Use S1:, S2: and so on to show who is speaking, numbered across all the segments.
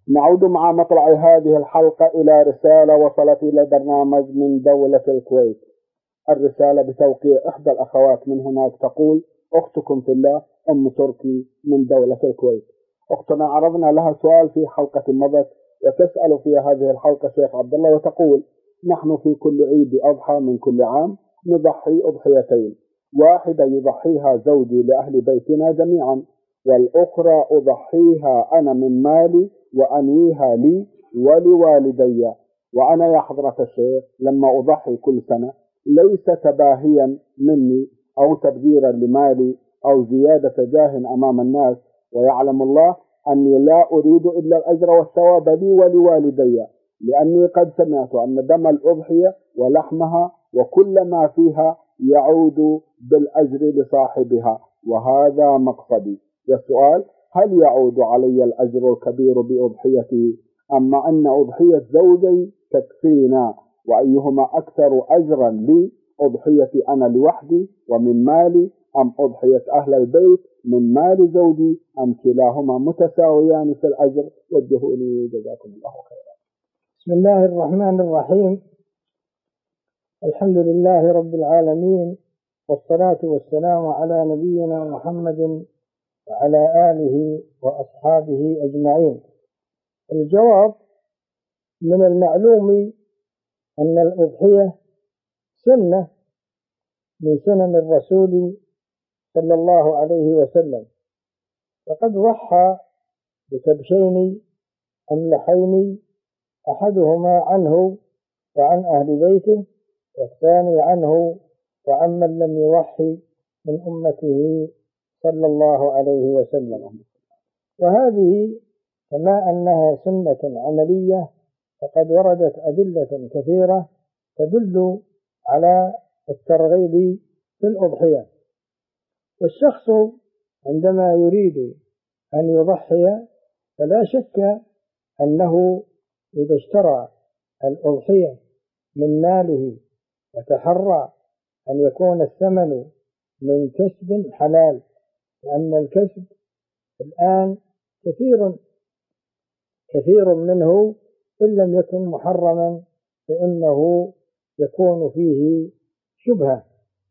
S1: نعود مع مطلع هذه الحلقة إلى رسالة وصلت إلى البرنامج من دولة الكويت. الرسالة بتوقيع إحدى الأخوات من هناك تقول: أختكم في الله أم تركي من دولة الكويت. أختنا عرضنا لها سؤال في حلقة مضت وتسأل في هذه الحلقة شيخ عبد الله وتقول: نحن في كل عيد أضحى من كل عام نضحي أضحيتين، واحدة يضحيها زوجي لأهل بيتنا جميعا، والأخرى أضحيها أنا من مالي وأنويها لي ولوالدي. وأنا يا حضرة الشيخ لما أضحي كل سنة ليس تباهيا مني أو تبذيرا لمالي أو زيادة جاه أمام الناس، ويعلم الله أني لا أريد إلا الأجر والثواب لي ولوالدي، لأني قد سمعت أن دم الأضحية ولحمها وكل ما فيها يعود بالأجر لصاحبها، وهذا مقصدي. والسؤال: هل يعود علي الأجر الكبير بأضحيتي، أما أن أضحية زوجي تكفينا؟ وأيهما أكثر أجرا لي، أضحيتي أنا لوحدي ومن مالي، أم أضحية أهل البيت من مال زوجي، أم كلاهما متساويان في الأجر؟ وجهوا لي جزاكم الله خيرا.
S2: بسم الله الرحمن الرحيم. الحمد لله رب العالمين، والصلاة والسلام على نبينا محمد وعلى آله وأصحابه أجمعين. الجواب: من المعلوم أن الأضحية سنة من سنن الرسول صلى الله عليه وسلم، فقد ضحى بكبشين أملحين، أحدهما عنه وعن أهل بيته، والثاني عنه وعن من لم يضحي من أمته صلى الله عليه وسلم. وهذه كما أنها سنة عملية فقد وردت أدلة كثيرة تدل على الترغيب في الأضحية. والشخص عندما يريد أن يضحي فلا شك أنه إذا اشترى الأضحية من ماله وتحرى أن يكون الثمن من كسب حلال، لأن الكسب الآن كثير منه إن لم يكن محرما فإنه يكون فيه شبهة،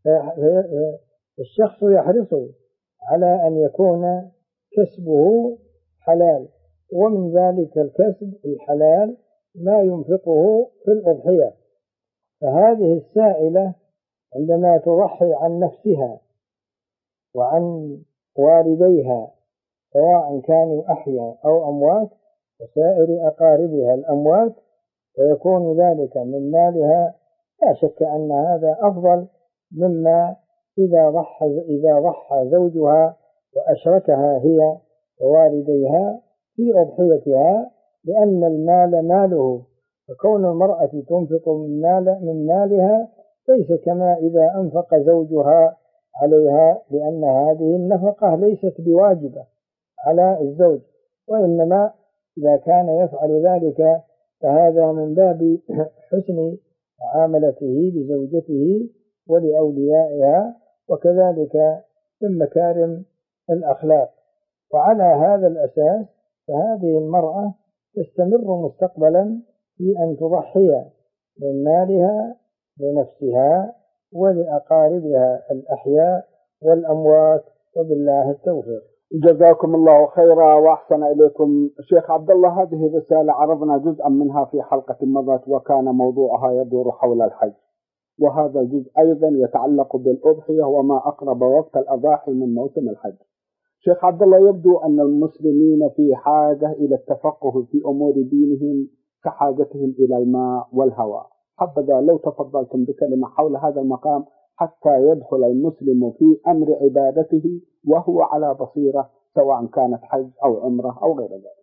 S2: الشخص يحرص على أن يكون كسبه حلال، ومن ذلك الكسب الحلال ما ينفقه في الأضحية. فهذه السائلة عندما تضحي عن نفسها وعن والديها سواء كانوا أحياء أو أموات وسائر أقاربها الأموات، ويكون ذلك من مالها، لا شك أن هذا أفضل مما إذا ضحى زوجها وأشركها هي ووالديها في أضحيتها، لأن المال ماله، فكون المرأة تنفق من مالها ليس كما إذا أنفق زوجها عليها، لأن هذه النفقة ليست بواجبة على الزوج، وإنما إذا كان يفعل ذلك فهذا من باب حسن معاملته لزوجته ولأوليائها، وكذلك من مكارم الأخلاق. وعلى هذا الأساس فهذه المرأة تستمر مستقبلا في أن تضحي من مالها لنفسها ولأقاربها الأحياء والأموات، وبالله التوفيق.
S1: جزاكم الله خيرا وأحسن إليكم شيخ عبد الله. هذه الرسالة عرضنا جزءا منها في حلقة مضت وكان موضوعها يدور حول الحج، وهذا الجزء أيضا يتعلق بالأضحية وما أقرب وقت الأضاحي من موسم الحج. شيخ عبد الله، يبدو أن المسلمين في حاجة إلى التفقه في أمور دينهم كحاجتهم إلى الماء والهواء. حبذا لو تفضلتم بكلمة حول هذا المقام حتى يدخل المسلم في أمر عبادته وهو على بصيرة، سواء كانت حج أو عمرة أو غير ذلك.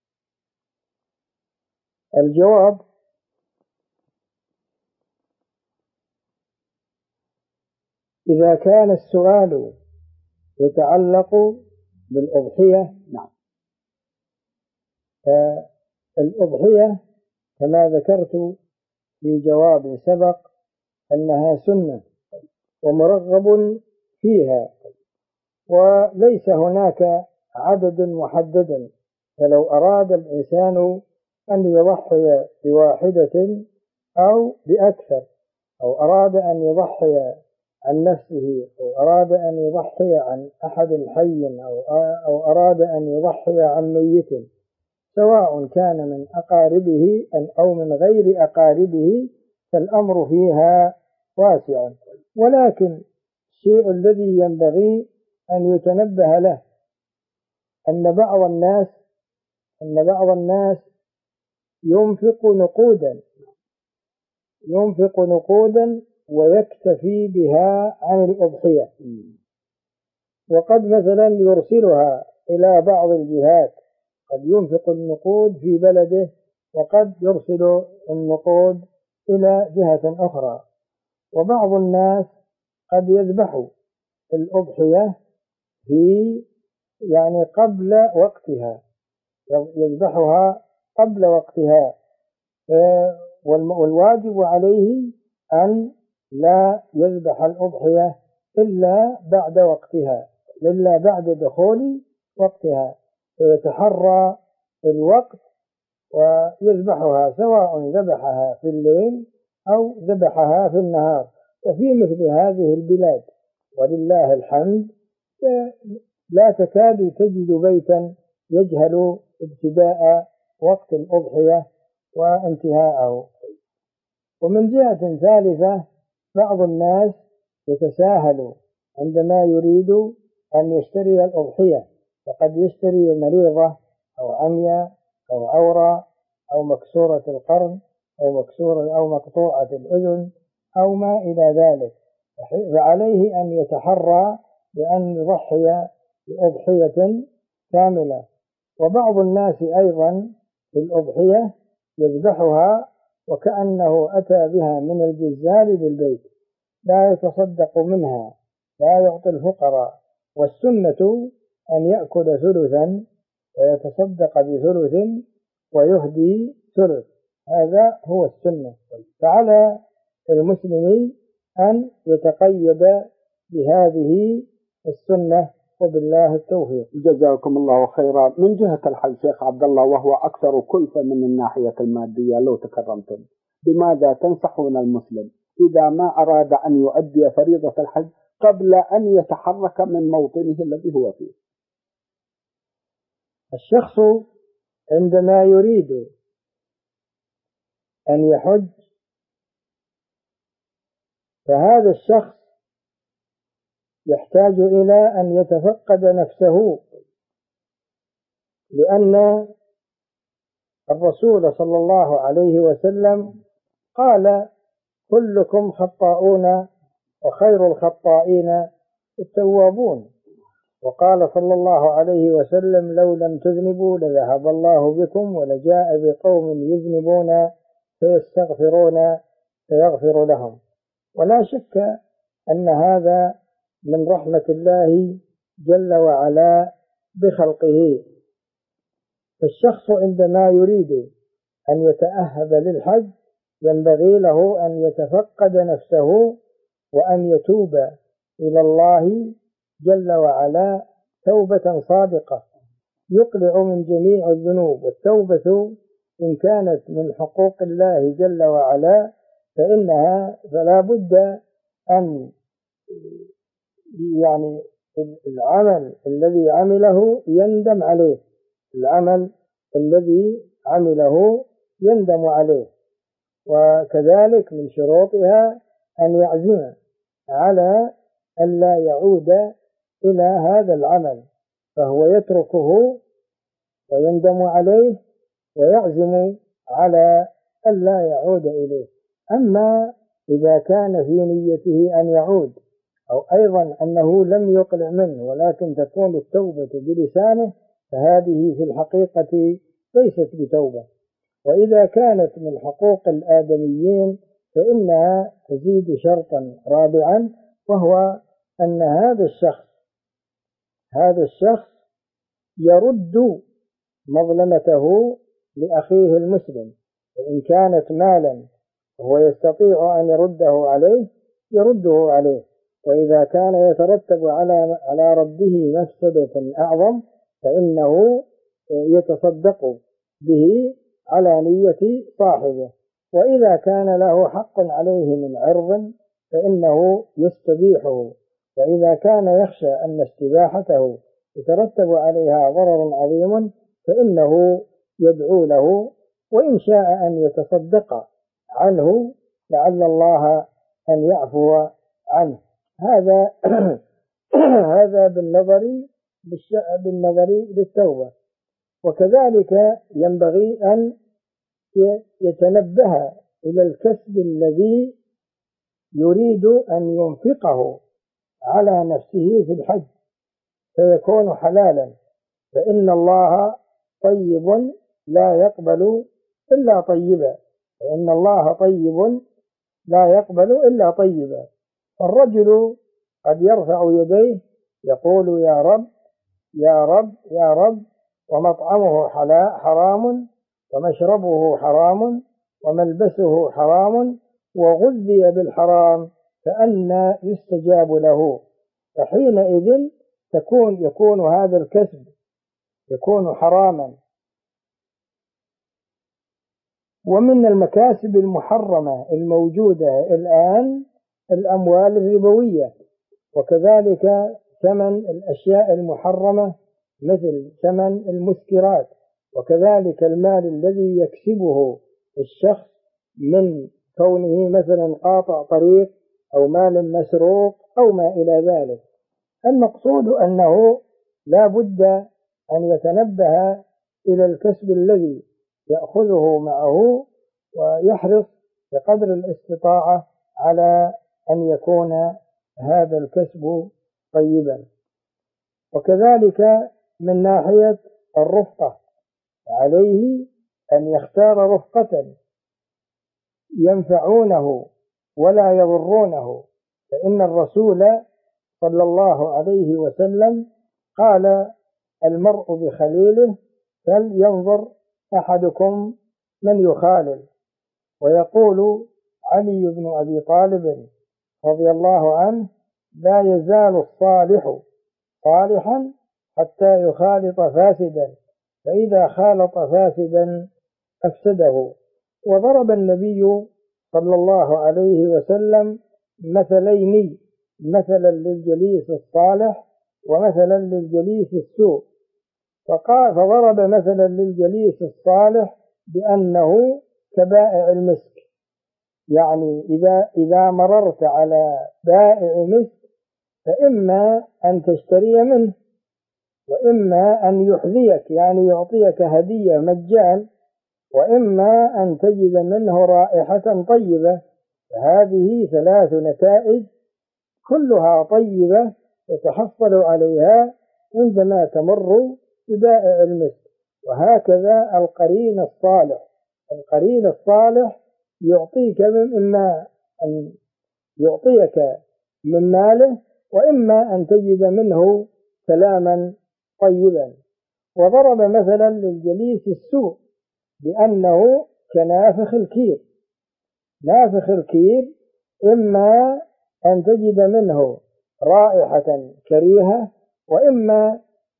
S2: الجواب: إذا كان السؤال يتعلق بالأضحية،
S1: نعم،
S2: فالأضحية كما ذكرت في جواب سبق أنها سنة ومرغب فيها، وليس هناك عدد محدد فلو أراد الإنسان أن يضحي بواحدة أو بأكثر، أو أراد أن يضحي عن نفسه، أو أراد أن يضحي عن أحد حي، أو أراد أن يضحي عن ميت، سواء كان من أقاربه أو من غير أقاربه، فالأمر فيها واسع. ولكن الشيء الذي ينبغي أن يتنبه له أن بعض الناس ينفق نقودا ويكتفي بها عن الأضحية، وقد مثلا يرسلها إلى بعض الجهات، قد ينفق النقود في بلده وقد يرسل النقود إلى جهة أخرى. وبعض الناس قد يذبح الأضحية قبل وقتها، يذبحها قبل وقتها، والواجب عليه أن لا يذبح الأضحية إلا بعد وقتها، إلا بعد دخول وقتها، فيتحرى الوقت ويذبحها، سواء ذبحها في الليل أو ذبحها في النهار. وفي مثل هذه البلاد ولله الحمد لا تكاد تجد بيتا يجهل ابتداء وقت الأضحية وانتهاءه. ومن جهة ثالثة، بعض الناس يتساهل عندما يريد أن يشتري الأضحية، فقد يشتري مريضة أو عمياء أو عورة أو مكسورة القرن أو مقطوعة الأذن أو ما إلى ذلك، فعليه أن يتحرى بأن يضحي بأضحية كاملة. وبعض الناس أيضا في الأضحية يذبحها وكأنه أتى بها من الجزار بالبيت، لا يتصدق منها، لا يعطي الفقراء، والسنة أن يأكل ثلثا ويتصدق بثلث ويهدي ثلث، هذا هو السنة. فعلى المسلم أن يتقيد بهذه السنة، وبالله التوفيق.
S1: جزاكم الله خيرا. من جهة الحج شيخ عبد الله، وهو أكثر كلفة من الناحية المادية، لو تكرمتم بماذا تنصحون المسلم إذا ما أراد أن يؤدي فريضة الحج قبل أن يتحرك من موطنه الذي هو فيه؟
S2: الشخص عندما يريد أن يحج، فهذا الشخص يحتاج إلى أن يتفقد نفسه، لأن الرسول صلى الله عليه وسلم قال: كلكم خطاؤون وخير الخطائين التوابون. وقال صلى الله عليه وسلم: لو لم تذنبوا لذهب الله بكم ولجاء بقوم يذنبون فيستغفرون فيغفر لهم. ولا شك أن هذا من رحمة الله جل وعلا بخلقه. فالشخص عندما يريد أن يتأهب للحج ينبغي له أن يتفقد نفسه وأن يتوب إلى الله جل وعلا توبة صادقة يقلع من جميع الذنوب. والتوبة إن كانت من حقوق الله جل وعلا فلا بد أن العمل الذي عمله يندم عليه، العمل الذي عمله يندم عليه. وكذلك من شروطها أن يعزم على أن لا يعود إلى هذا العمل، فهو يتركه ويندم عليه ويعزم على أن لا يعود إليه. أما إذا كان في نيته أن يعود، أو أيضا أنه لم يقلع منه ولكن تكون التوبة بلسانه، فهذه في الحقيقة ليست بتوبة. وإذا كانت من حقوق الآدميين فإنها تزيد شرطا رابعا، وهو أن هذا الشخص يرد مظلمته لأخيه المسلم، وإن كانت مالا وهو يستطيع أن يرده عليه، وإذا كان يترتب على رده مفسدة أعظم فإنه يتصدق به على نية صاحبه. وإذا كان له حق عليه من عرض فإنه يستبيحه، وإذا كان يخشى أن استباحته يترتب عليها ضرر عظيم فإنه يدعو له، وإن شاء أن يتصدق عنه لعل الله أن يعفو عنه. هذا هذا بالنظر للتوبة. وكذلك ينبغي أن يتنبه إلى الكسب الذي يريد أن ينفقه على نفسه في الحج فيكون حلالا، فإن الله طيب لا يقبل إلا طيبا، فإن الله طيب لا يقبل إلا طيبا. الرجل قد يرفع يديه يقول يا رب يا رب يا رب، ومطعمه حرام، ومشربه حرام، وملبسه حرام، وغذي بالحرام، فأنى يستجاب له؟ فحينئذ يكون هذا الكسب يكون حراما. ومن المكاسب المحرمة الموجودة الآن الأموال الربوية، وكذلك ثمن الأشياء المحرمة مثل ثمن المسكرات، وكذلك المال الذي يكسبه الشخص من كونه مثلا قاطع طريق أو مال مسروق أو ما إلى ذلك. المقصود أنه لا بد أن يتنبه إلى الكسب الذي يأخذه معه، ويحرص بقدر الاستطاعة على أن يكون هذا الكسب طيبا. وكذلك من ناحية الرفقة عليه أن يختار رفقة ينفعونه ولا يضرونه، فإن الرسول صلى الله عليه وسلم قال المرء بخليله فلينظر أحدكم من يخالل. ويقول علي بن أبي طالب رضي الله عنه لا يزال الصالح صالحا حتى يخالط فاسدا، فإذا خالط فاسدا أفسده. وضرب النبي صلى الله عليه وسلم مثلين، مثلا للجليس الصالح ومثلا للجليس السوء. فضرب مثلا للجليس الصالح بأنه كبائع المسك، يعني إذا مررت على بائع مسك فإما أن تشتري منه، وإما أن يحذيك يعني يعطيك هدية مجان، وإما أن تجد منه رائحة طيبة. فهذه ثلاث نتائج كلها طيبة يتحصل عليها عندما تمر ببائع المسك. وهكذا القرين الصالح يعطيك إما أن يعطيك من ماله، وإما أن تجد منه كلاما طيبا. وضرب مثلا للجليس السوء بأنه كنافخ الكير. نافخ الكير إما أن تجد منه رائحة كريهة، وإما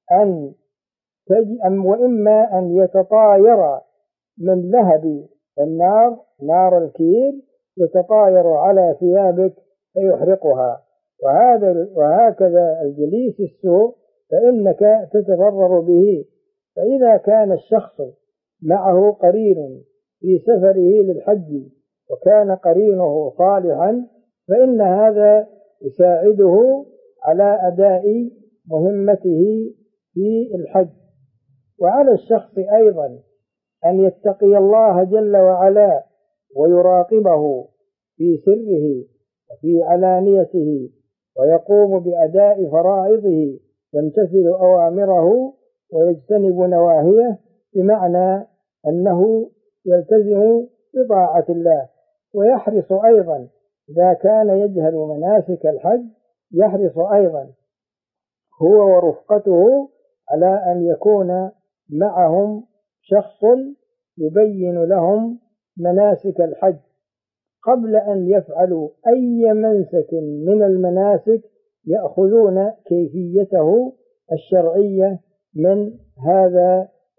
S2: أن يتطاير من لهب النار، نار الكير، يتطاير على ثيابك فيحرقها. وهكذا الجليس السوء فإنك تتضرر به. فإذا كان الشخص معه قرين في سفره للحج وكان قرينه صالحا فإن هذا يساعده على أداء مهمته في الحج. وعلى الشخص أيضا أن يتقي الله جل وعلا ويراقبه في سره وفي علانيته، ويقوم بأداء فرائضه، يمتثل أوامره ويجتنب نواهيه، بمعنى أنه يلتزم بطاعة الله. ويحرص أيضا إذا كان يجهل مناسك الحج يحرص أيضا هو ورفقته على أن يكون معهم شخص يبين لهم مناسك الحج قبل أن يفعلوا أي منسك من المناسك، يأخذون كيفيته الشرعية من هذا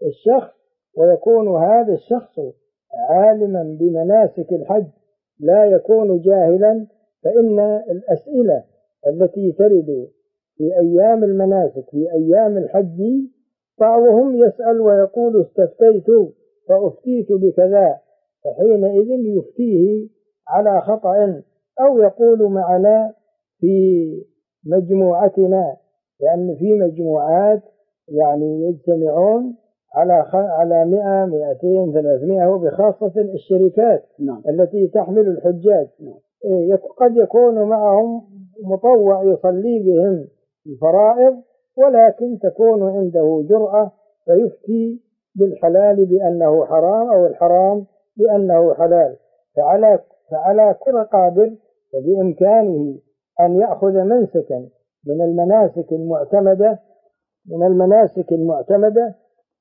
S2: الشخص ويكون هذا الشخص عالما بمناسك الحج لا يكون جاهلا، فإن الأسئلة التي ترد في أيام المناسك في أيام الحج بعضهم يسأل ويقول استفتيت فأفتيت بكذا، فحينئذ يفتيه على خطأ، أو يقول معنا في مجموعتنا، لأن في مجموعات يعني يجتمعون على 100 200 300، وبخاصة الشركات التي تحمل الحجاج قد يكون معهم مطوع يصلي بهم الفرائض، ولكن تكون عنده جرأة فيفتي بالحلال بأنه حرام أو الحرام بأنه حلال. فعلى كل قادر فبإمكانه أن يأخذ منسكا من المناسك المعتمدة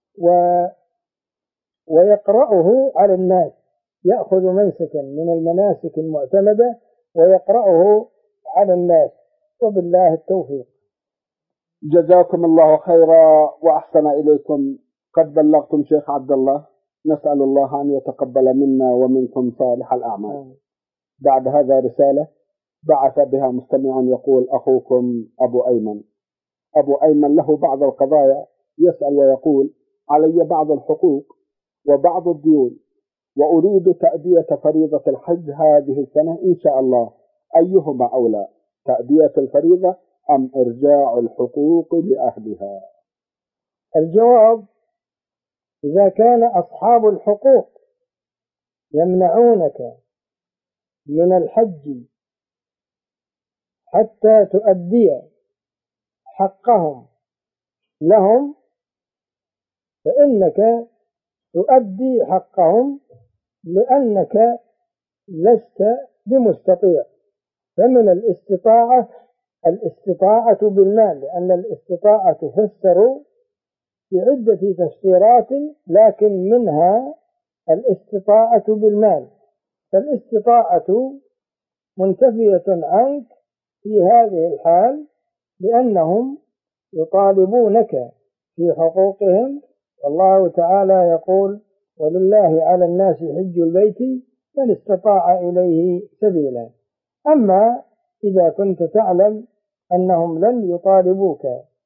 S2: ويقرأه على الناس، يأخذ منسكا من المناسك المعتمدة ويقرأه على الناس، وبالله التوفيق.
S1: جزاكم الله خيرا وأحسن إليكم. قد بلغتم شيخ عبد الله، نسأل الله أن يتقبل منا ومنكم صالح الأعمال. بعد هذا رسالة بعث بها مستمع يقول: أخوكم أبو أيمن. أبو أيمن له بعض القضايا، يسأل ويقول: علي بعض الحقوق وبعض الديون، وأريد تأدية فريضة الحج هذه السنة إن شاء الله، أيهما أولى، تأدية الفريضة أم إرجاع الحقوق لأهلها؟
S2: الجواب: إذا كان أصحاب الحقوق يمنعونك من الحج حتى تؤدي حقهم لهم، فإنك تؤدي حقهم لأنك لست بمستطيع. فمن الاستطاعة بالمال، لأن الاستطاعة تفسر بعدة تفسيرات، لكن منها الاستطاعة بالمال. فالاستطاعة منتفية عنك في هذه الحال، لأنهم يطالبونك في حقوقهم، والله تعالى يقول: ولله على الناس حج البيت من استطاع إليه سبيلا. أما إذا كنت تعلم أنهم لن يطالبوك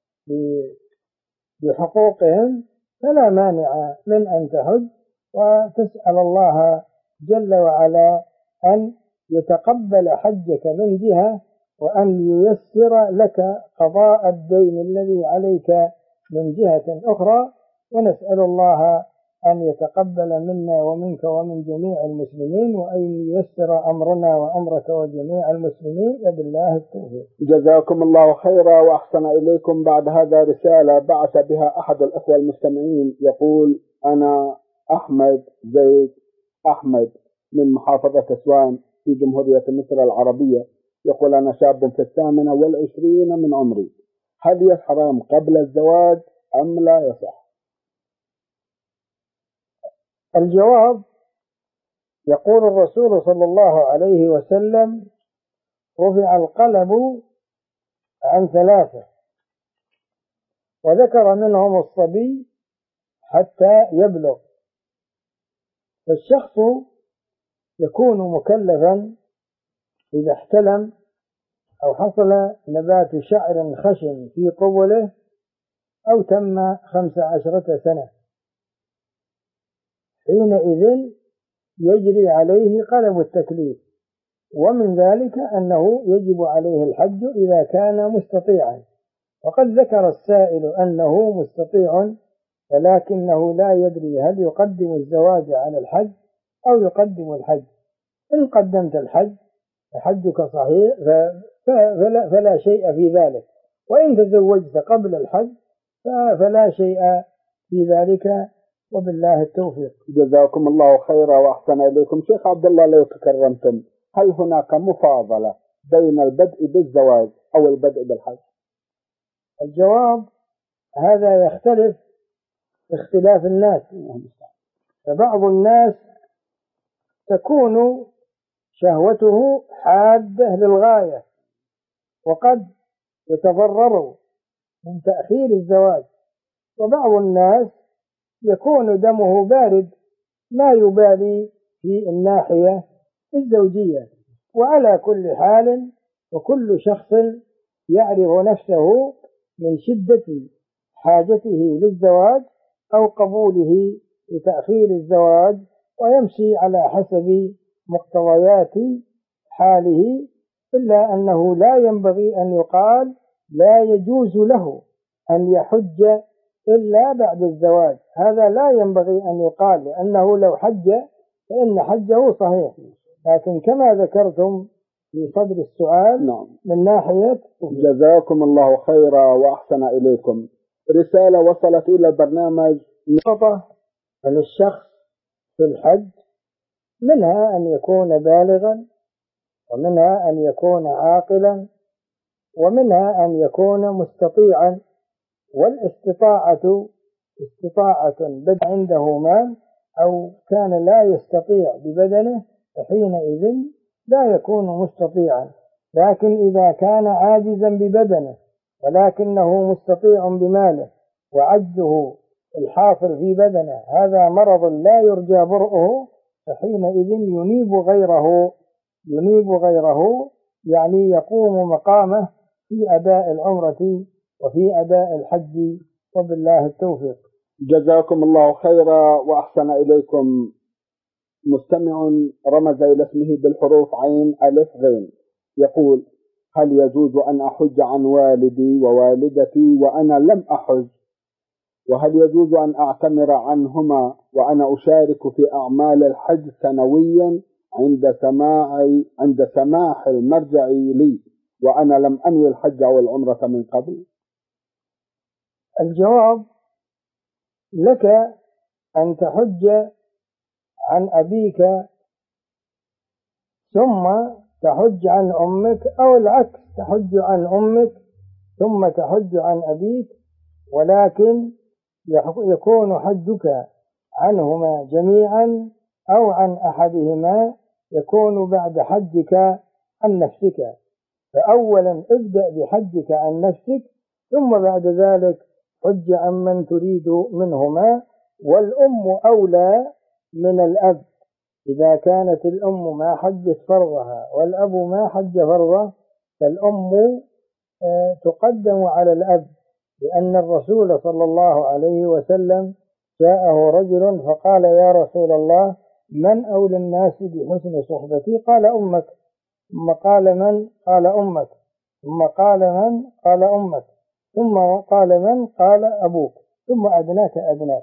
S2: بحقوقهم فلا مانع من أن تحج، وتسأل الله جل وعلا أن يتقبل حجك من جهة، وأن ييسر لك قضاء الدين الذي عليك من جهة أخرى. ونسأل الله أن يتقبل منا ومنك ومن جميع المسلمين، وأن ييسر أمرنا وأمرك وجميع المسلمين، وبالله التوفيق.
S1: جزاكم الله خيرا وأحسن إليكم. بعد هذا رسالة بعث بها أحد الأخوة المستمعين يقول: أنا أحمد زيد أحمد من محافظة أسوان في جمهورية مصر العربية. يقول: أنا شاب في 28 من عمري، هل يحرم قبل الزواج أم لا يصح؟
S2: الجواب: يقول الرسول صلى الله عليه وسلم: رفع القلم عن 3، وذكر منهم الصبي حتى يبلغ. فالشخص يكون مكلفا إذا احتلم أو حصل نبات شعر خشن في قبله أو تم 15 سنة، حينئذ يجري عليه قلم التكليف، ومن ذلك أنه يجب عليه الحج إذا كان مستطيعا. وقد ذكر السائل أنه مستطيع، ولكنه لا يدري هل يقدم الزواج على الحج أو يقدم الحج. إن قدمت الحج فحجك صحيح فلا شيء في ذلك، وإن تزوجت قبل الحج فلا شيء في ذلك، وبالله التوفيق.
S1: جزاكم الله خيرا وأحسن إليكم. شيخ عبد الله، لو تكرمتم، هل هناك مفاضلة بين البدء بالزواج أو البدء بالحج؟
S2: الجواب: هذا يختلف باختلاف الناس. فبعض الناس تكون شهوته حادة للغاية، وقد يتضرر من تأخير الزواج. وبعض الناس يكون دمه بارد، ما يبالي في الناحية الزوجية. وعلى كل حال وكل شخص يعرف نفسه من شدة حاجته للزواج أو قبوله لتأخير الزواج، ويمشي على حسب مقتضيات حاله، إلا أنه لا ينبغي أن يقال لا يجوز له أن يحج إلا بعد الزواج. هذا لا ينبغي أن يقال، لأنه لو حج فإن حجه صحيح. لكن كما ذكرتم في صدر السؤال
S1: نعم.
S2: من ناحية
S1: جزاكم الله خيرا وأحسن إليكم. رسالة وصلت إلى البرنامج
S2: من الشخص في الحج، منها أن يكون بالغا، ومنها أن يكون عاقلا، ومنها أن يكون مستطيعا. والاستطاعة استطاعة بدأ عنده مال أو كان لا يستطيع ببدنه، فحينئذ لا يكون مستطيعا. لكن إذا كان عاجزا ببدنه ولكنه مستطيع بماله، وعجزه الحاصل في بدنه هذا مرض لا يرجى برؤه، فحينئذ ينيب غيره، يعني يقوم مقامه في أداء العمرة وفي أداء الحج، وبالله التوفيق.
S1: جزاكم الله خيرا وأحسن إليكم. مستمع رمز إلى اسمه بالحروف عين ألف غين، يقول: هل يجوز أن أحج عن والدي ووالدتي وأنا لم أحج؟ وهل يجوز أن أعتمر عنهما وأنا أشارك في أعمال الحج سنويا عند سماح المرجع لي وأنا لم أنوي الحج أو العمرة من قبل؟
S2: الجواب: لك أن تحج عن أبيك ثم تحج عن أمك، أو العكس، تحج عن أمك ثم تحج عن أبيك، ولكن يكون حجك عنهما جميعا أو عن أحدهما يكون بعد حجك عن نفسك. فأولا ابدأ بحجك عن نفسك، ثم بعد ذلك حج عن من تريد منهما. والأم أولى من الأب، إذا كانت الأم ما حجت فرضها والأب ما حج فرضه، فالأم تقدم على الأب، لأن الرسول صلى الله عليه وسلم جاءه رجل فقال: يا رسول الله، من أولى الناس بحسن صحبتي؟ قال: أمك. ثم قال: من؟ قال: أمك. ثم قال: من؟ قال: أمك. ثم قال: من؟ قال: أبوك. ثم أدناك أدناك.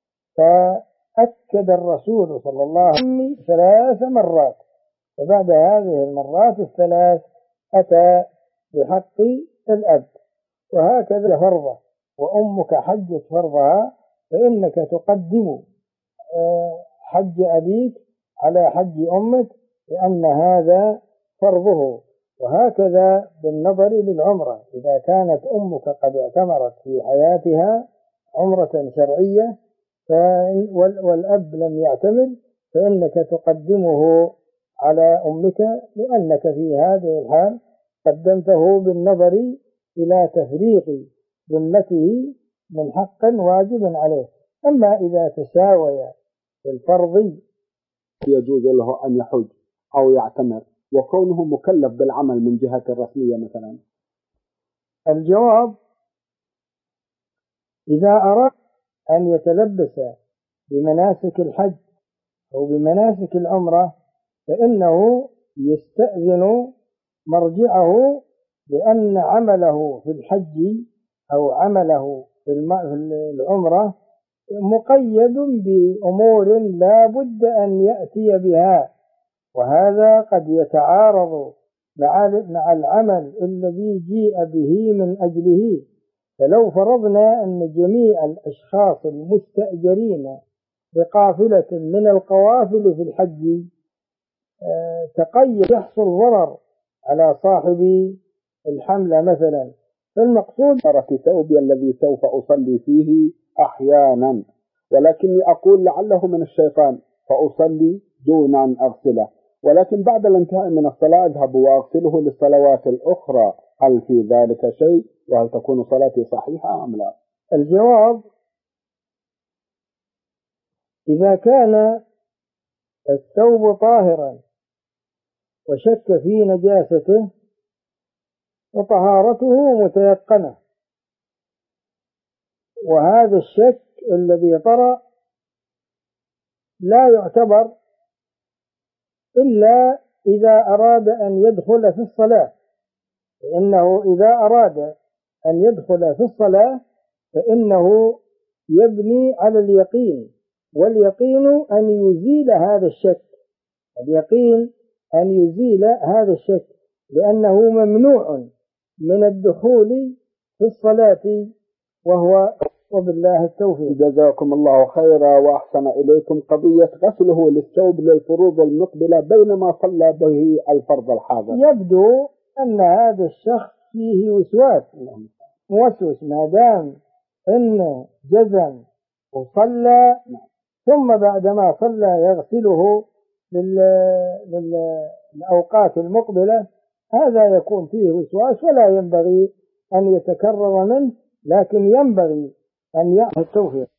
S2: فأكد الرسول صلى الله عليه وسلم 3 مرات، وبعد هذه المرات الثلاث أتى بحق الأب. وهكذا فرضه، وأمك حجت فرضها، فإنك تقدم حج أبيك على حج أمك، لأن هذا فرضه. وهكذا بالنظر للعمرة، إذا كانت أمك قد اعتمرت في حياتها عمرة شرعية والأب لم يعتمر، فإنك تقدمه على أمك، لأنك في هذه الحال قدمته بالنظر إلى تفريق ذمته من حق واجب عليه. أما إذا تساوي في الفرض
S1: يجوز له أن يحج أو يعتمر وكونه مكلف بالعمل من جهة الرسمية مثلا؟
S2: الجواب: إذا أراد أن يتلبس بمناسك الحج أو بمناسك العمرة، فإنه يستأذن مرجعه، لأن عمله في الحج أو عمله في العمرة مقيد بأمور لا بد أن يأتي بها، وهذا قد يتعارض مع العمل الذي جيء به من أجله. فلو فرضنا أن جميع الأشخاص المستأجرين بقافلة من القوافل في الحج تقيد، يحصل ضرر على صاحب الحملة مثلا. فالمقصود
S1: في ثوبي الذي سوف أصلي فيه أحيانا، ولكني أقول لعله من الشيطان فأصلي دون أن أغسله، ولكن بعد الانتهاء من الصلاة أذهب وأغسله للصلوات الأخرى. هل في ذلك شيء؟ وهل تكون صلاتي صحيحة أم لا؟
S2: الجواب: إذا كان الثوب طاهرا وشك في نجاسته فطهارته متيقنة، وهذا الشك الذي طرأ لا يعتبر إلا إذا أراد أن يدخل في الصلاة، فإنه إذا أراد أن يدخل في الصلاة فإنه يبني على اليقين، واليقين أن يزيل هذا الشك، اليقين أن يزيل هذا الشك، لأنه ممنوع من الدخول في الصلاة وهو، وبالله التوفيق.
S1: جزاكم الله خيرا وأحسن إليكم. قضية غسله للثوب للفروض المقبلة بينما صلى به الفرض الحاضر،
S2: يبدو أن هذا الشخص فيه وسواس، موسوس، ما دام إن جزم وصلى ثم بعدما صلى يغسله للأوقات المقبلة، هذا يكون فيه وسواس ولا ينبغي أن يتكرر منه، لكن ينبغي أن يأخذ التوفيق.